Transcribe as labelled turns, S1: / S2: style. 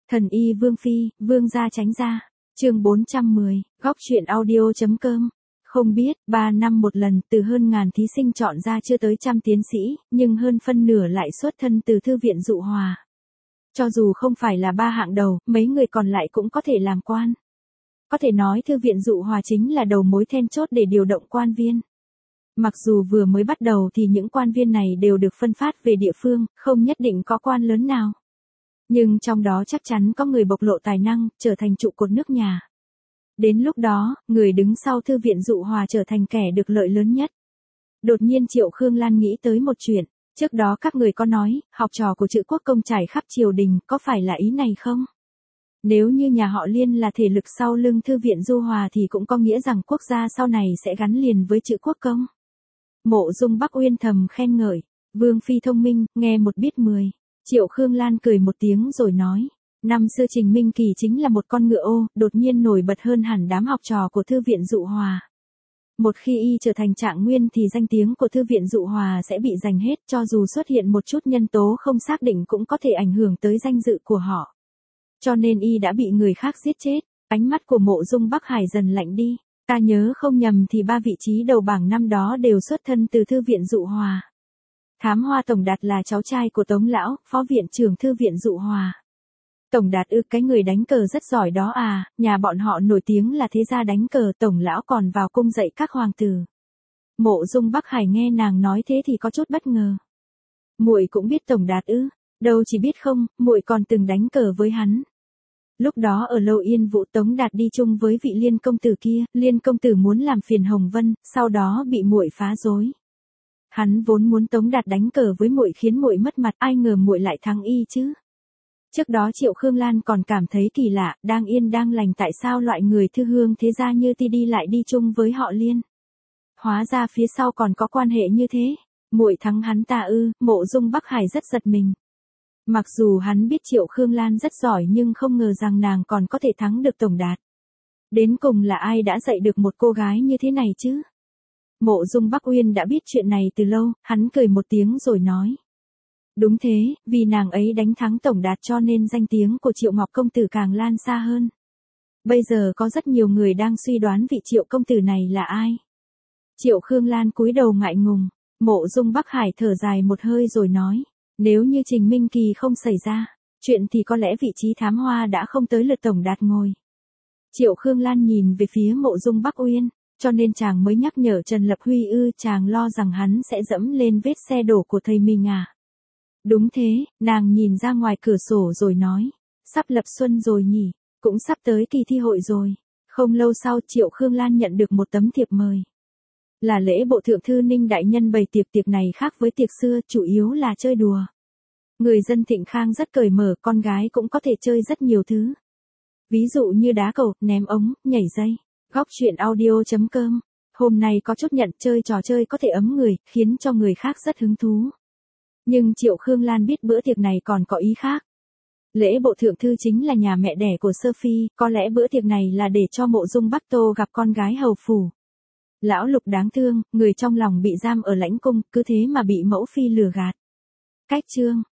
S1: Thần y Vương Phi, Vương gia tránh ra. Chương 410, góc truyện audio.com. Không biết, 3 năm một lần, từ hơn ngàn thí sinh chọn ra chưa tới trăm tiến sĩ, nhưng hơn phân nửa lại xuất thân từ thư viện Dụ Hòa. Cho dù không phải là 3 hạng đầu, mấy người còn lại cũng có thể làm quan. Có thể nói thư viện Dụ Hòa chính là đầu mối then chốt để điều động quan viên. Mặc dù vừa mới bắt đầu thì những quan viên này đều được phân phát về địa phương, không nhất định có quan lớn nào. Nhưng trong đó chắc chắn có người bộc lộ tài năng, trở thành trụ cột nước nhà. Đến lúc đó, người đứng sau thư viện Dụ Hòa trở thành kẻ được lợi lớn nhất. Đột nhiên Triệu Khương Lan nghĩ tới một chuyện, trước đó các người có nói, học trò của Chữ Quốc Công trải khắp triều đình, có phải là ý này không? Nếu như nhà họ Liên là thể lực sau lưng thư viện Dụ Hòa thì cũng có nghĩa rằng quốc gia sau này sẽ gắn liền với Chữ Quốc Công. Mộ Dung Bắc Uyên thầm khen ngợi, Vương Phi thông minh, nghe một biết 10. Triệu Khương Lan cười một tiếng rồi nói, năm xưa Trình Minh Kỳ chính là một con ngựa ô, đột nhiên nổi bật hơn hẳn đám học trò của thư viện Dụ Hòa. Một khi y trở thành trạng nguyên thì danh tiếng của thư viện Dụ Hòa sẽ bị giành hết, cho dù xuất hiện một chút nhân tố không xác định cũng có thể ảnh hưởng tới danh dự của họ. Cho nên y đã bị người khác giết chết. Ánh mắt của Mộ Dung Bắc Hải dần lạnh đi. Ta nhớ không nhầm thì 3 vị trí đầu bảng năm đó đều xuất thân từ thư viện Dụ Hòa. Thám Hoa Tổng Đạt là cháu trai của Tống Lão, phó viện trưởng thư viện Dụ Hòa. Tổng Đạt cái người đánh cờ rất giỏi đó à, nhà bọn họ nổi tiếng là thế gia đánh cờ, Tổng Lão còn vào cung dạy các hoàng tử. Mộ Dung Bắc Hải nghe nàng nói thế thì có chút bất ngờ. Muội cũng biết Tổng Đạt đâu chỉ biết không, muội còn từng đánh cờ với hắn. Lúc đó ở Lâu Yên Vũ, Tống Đạt đi chung với vị Liên công tử kia, Liên công tử muốn làm phiền Hồng Vân, sau đó bị muội phá rối. Hắn vốn muốn Tống Đạt đánh cờ với muội khiến muội mất mặt, ai ngờ muội lại thắng y chứ. Trước đó Triệu Khương Lan còn cảm thấy kỳ lạ, đang yên đang lành tại sao loại người thư hương thế gia như ti đi lại đi chung với họ Liên. Hóa ra phía sau còn có quan hệ như thế. Muội thắng hắn ta Mộ Dung Bắc Hải rất giật mình. Mặc dù hắn biết Triệu Khương Lan rất giỏi nhưng không ngờ rằng nàng còn có thể thắng được Tổng Đạt. Đến cùng là ai đã dạy được một cô gái như thế này chứ? Mộ Dung Bắc Uyên đã biết chuyện này từ lâu, hắn cười một tiếng rồi nói. Đúng thế, vì nàng ấy đánh thắng Tổng Đạt cho nên danh tiếng của Triệu Ngọc Công Tử càng lan xa hơn. Bây giờ có rất nhiều người đang suy đoán vị Triệu Công Tử này là ai. Triệu Khương Lan cúi đầu ngại ngùng, Mộ Dung Bắc Hải thở dài một hơi rồi nói. Nếu như Trình Minh Kỳ không xảy ra chuyện thì có lẽ vị trí thám hoa đã không tới lượt Tổng Đạt ngồi. Triệu Khương Lan nhìn về phía Mộ Dung Bắc Uyên, cho nên chàng mới nhắc nhở Trần Lập Huy chàng lo rằng hắn sẽ dẫm lên vết xe đổ của thầy mình à. Đúng thế, nàng nhìn ra ngoài cửa sổ rồi nói, sắp lập xuân rồi nhỉ, cũng sắp tới kỳ thi hội rồi. Không lâu sau Triệu Khương Lan nhận được một tấm thiệp mời. Là lễ bộ thượng thư Ninh đại nhân bày tiệc này khác với tiệc xưa, chủ yếu là chơi đùa. Người dân Thịnh Khang rất cởi mở, con gái cũng có thể chơi rất nhiều thứ. Ví dụ như đá cầu, ném ống, nhảy dây. Góc truyện audio.com. Hôm nay có chút nhận chơi trò chơi có thể ấm người, khiến cho người khác rất hứng thú. Nhưng Triệu Khương Lan biết bữa tiệc này còn có ý khác. Lễ bộ thượng thư chính là nhà mẹ đẻ của Sơ Phi, có lẽ bữa tiệc này là để cho Mộ Dung Bắc Tô gặp con gái hầu phủ. Lão Lục đáng thương, người trong lòng bị giam ở lãnh cung, cứ thế mà bị mẫu phi lừa gạt. Cách chương